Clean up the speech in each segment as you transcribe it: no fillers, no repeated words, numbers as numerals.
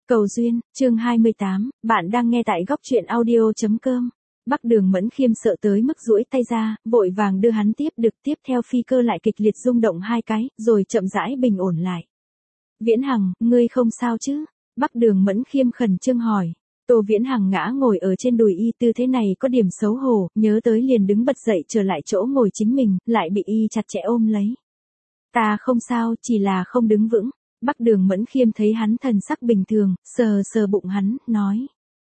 Cầu duyên, chương 28, bạn đang nghe tại góc truyện audio.com. Bắc Đường Mẫn Khiêm sợ tới mức duỗi tay ra, vội vàng đưa hắn tiếp được, tiếp theo phi cơ lại kịch liệt rung động hai cái, rồi chậm rãi bình ổn lại. Viễn Hằng, ngươi không sao chứ? Bắc Đường Mẫn Khiêm khẩn trương hỏi. Tô Viễn Hằng ngã ngồi ở trên đùi y, tư thế này có điểm xấu hổ, nhớ tới liền đứng bật dậy trở lại chỗ ngồi chính mình, lại bị y chặt chẽ ôm lấy. Ta không sao, chỉ là không đứng vững. Bắc Đường Mẫn Khiêm thấy hắn thần sắc bình thường, sờ sờ bụng hắn, nói.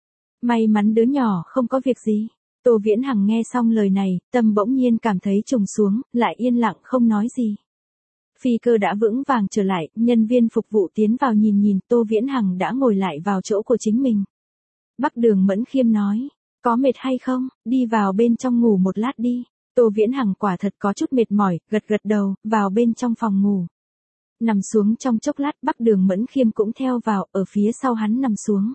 May mắn đứa nhỏ không có việc gì. Tô Viễn Hằng nghe xong lời này, tâm bỗng nhiên cảm thấy trùng xuống, lại yên lặng không nói gì. Phi cơ đã vững vàng trở lại, nhân viên phục vụ tiến vào nhìn, Tô Viễn Hằng đã ngồi lại vào chỗ của chính mình. Bắc Đường Mẫn Khiêm nói, có mệt hay không, đi vào bên trong ngủ một lát đi. Tô Viễn Hằng quả thật có chút mệt mỏi, gật đầu, vào bên trong phòng ngủ. Nằm xuống trong chốc lát, Bắc Đường Mẫn Khiêm cũng theo vào, ở phía sau hắn nằm xuống.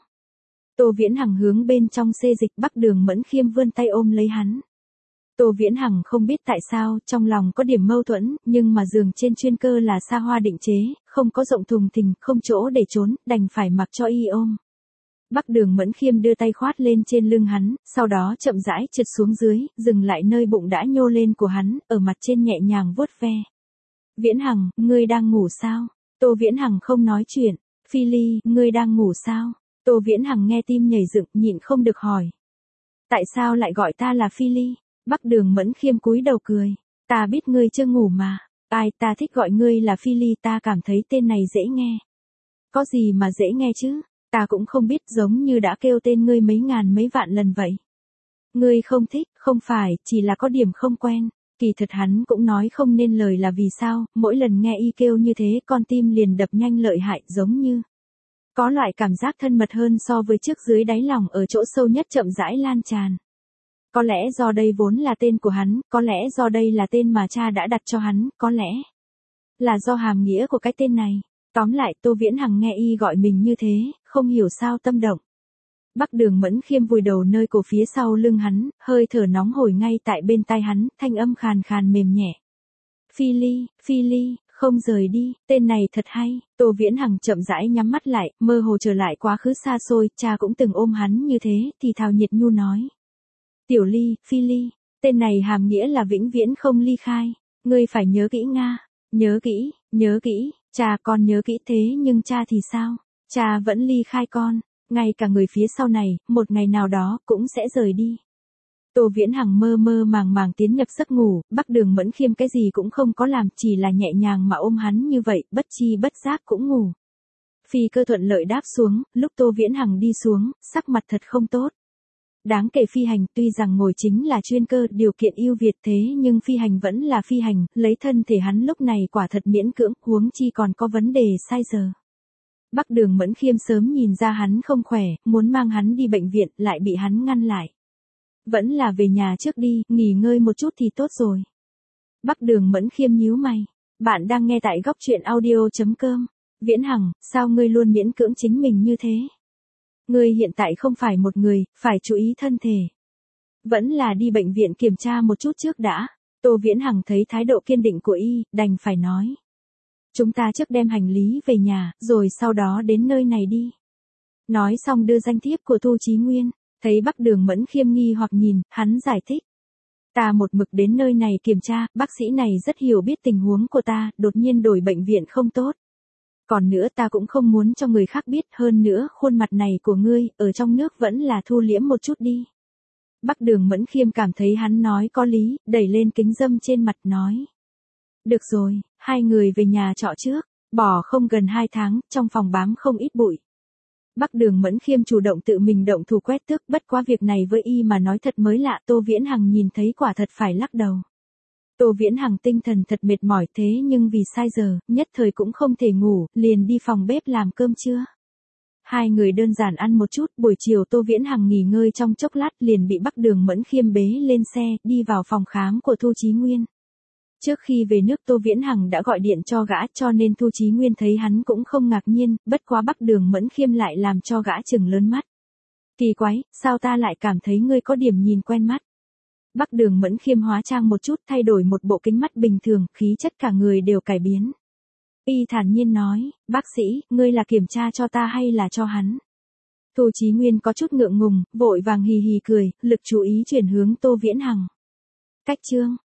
Tô Viễn Hằng hướng bên trong xê dịch, Bắc Đường Mẫn Khiêm vươn tay ôm lấy hắn. Tô Viễn Hằng không biết tại sao, trong lòng có điểm mâu thuẫn, nhưng mà giường trên chuyên cơ là xa hoa định chế, không có rộng thùng thình, không chỗ để trốn, đành phải mặc cho y ôm. Bắc Đường Mẫn Khiêm đưa tay khoát lên trên lưng hắn, sau đó chậm rãi trượt xuống dưới, dừng lại nơi bụng đã nhô lên của hắn, ở mặt trên nhẹ nhàng vuốt ve. Viễn Hằng, ngươi đang ngủ sao? Tô Viễn Hằng không nói chuyện. Phi Ly, ngươi đang ngủ sao? Tô Viễn Hằng nghe tim nhảy dựng, nhịn không được hỏi. Tại sao lại gọi ta là Phi Ly? Bắc Đường Mẫn Khiêm cúi đầu cười. Ta biết ngươi chưa ngủ mà. Ai, ta thích gọi ngươi là Phi Ly, ta cảm thấy tên này dễ nghe. Có gì mà dễ nghe chứ? Ta cũng không biết, giống như đã kêu tên ngươi mấy ngàn mấy vạn lần vậy. Ngươi không thích, không phải, chỉ là có điểm không quen. Kỳ thật hắn cũng nói không nên lời là vì sao, mỗi lần nghe y kêu như thế con tim liền đập nhanh lợi hại, giống như có loại cảm giác thân mật hơn so với trước, dưới đáy lòng ở chỗ sâu nhất chậm rãi lan tràn. Có lẽ do đây vốn là tên của hắn, có lẽ do đây là tên mà cha đã đặt cho hắn, có lẽ là do hàm nghĩa của cái tên này. Tóm lại, Tô Viễn Hằng nghe y gọi mình như thế, không hiểu sao tâm động. Bắc Đường Mẫn Khiêm vùi đầu nơi cổ phía sau lưng hắn, hơi thở nóng hổi ngay tại bên tai hắn, thanh âm khàn khàn mềm nhẹ. Phi Ly, không rời đi, tên này thật hay. Tô Viễn Hằng chậm rãi nhắm mắt lại, mơ hồ trở lại quá khứ xa xôi, cha cũng từng ôm hắn như thế, thì thào nhiệt nhu nói. Tiểu Ly, Phi Ly, tên này hàm nghĩa là vĩnh viễn không ly khai, ngươi phải nhớ kỹ Nga, nhớ kỹ, cha con nhớ kỹ thế nhưng cha thì sao, cha vẫn ly khai con. Ngay cả người phía sau này, một ngày nào đó, cũng sẽ rời đi. Tô Viễn Hằng mơ màng tiến nhập giấc ngủ, Bắc Đường Mẫn Khiêm cái gì cũng không có làm, chỉ là nhẹ nhàng mà ôm hắn như vậy, bất chi bất giác cũng ngủ. Phi cơ thuận lợi đáp xuống, lúc Tô Viễn Hằng đi xuống, sắc mặt thật không tốt. Đáng kể phi hành, tuy rằng ngồi chính là chuyên cơ, điều kiện ưu việt thế nhưng phi hành vẫn là phi hành, lấy thân thể hắn lúc này quả thật miễn cưỡng, huống chi còn có vấn đề sai giờ. Bắc Đường Mẫn Khiêm sớm nhìn ra hắn không khỏe, muốn mang hắn đi bệnh viện, lại bị hắn ngăn lại. Vẫn là về nhà trước đi, nghỉ ngơi một chút thì tốt rồi. Bắc Đường Mẫn Khiêm nhíu mày. Bạn đang nghe tại góc truyện audio.com. Viễn Hằng, sao ngươi luôn miễn cưỡng chính mình như thế? Ngươi hiện tại không phải một người, phải chú ý thân thể. Vẫn là đi bệnh viện kiểm tra một chút trước đã. Tô Viễn Hằng thấy thái độ kiên định của y, đành phải nói. Chúng ta trước đem hành lý về nhà, rồi sau đó đến nơi này đi. Nói xong đưa danh thiếp của Thu Chí Nguyên, thấy Bắc Đường Mẫn Khiêm nghi hoặc nhìn, hắn giải thích. Ta một mực đến nơi này kiểm tra, bác sĩ này rất hiểu biết tình huống của ta, đột nhiên đổi bệnh viện không tốt. Còn nữa ta cũng không muốn cho người khác biết, hơn nữa khuôn mặt này của ngươi, ở trong nước vẫn là thu liễm một chút đi. Bắc Đường Mẫn Khiêm cảm thấy hắn nói có lý, đẩy lên kính dâm trên mặt nói. Được rồi, hai người về nhà trọ trước, bỏ không gần 2 tháng, trong phòng bám không ít bụi. Bắc Đường Mẫn Khiêm chủ động tự mình động thủ quét tước, bất quá việc này với y mà nói thật mới lạ, Tô Viễn Hằng nhìn thấy quả thật phải lắc đầu. Tô Viễn Hằng tinh thần thật mệt mỏi thế nhưng vì sai giờ, nhất thời cũng không thể ngủ, liền đi phòng bếp làm cơm trưa. Hai người đơn giản ăn một chút, buổi chiều Tô Viễn Hằng nghỉ ngơi trong chốc lát liền bị Bắc Đường Mẫn Khiêm bế lên xe, đi vào phòng khám của Thu Chí Nguyên. Trước khi về nước Tô Viễn Hằng đã gọi điện cho gã, cho nên Thu Chí Nguyên thấy hắn cũng không ngạc nhiên, bất quá Bắc Đường Mẫn Khiêm lại làm cho gã trừng lớn mắt. Kỳ quái, sao ta lại cảm thấy ngươi có điểm nhìn quen mắt? Bắc Đường Mẫn Khiêm hóa trang một chút, thay đổi một bộ kính mắt bình thường, khí chất cả người đều cải biến. Y thản nhiên nói, bác sĩ, ngươi là kiểm tra cho ta hay là cho hắn? Tô Chí Nguyên có chút ngượng ngùng, vội vàng hì hì cười, lực chú ý chuyển hướng Tô Viễn Hằng. Cách chương.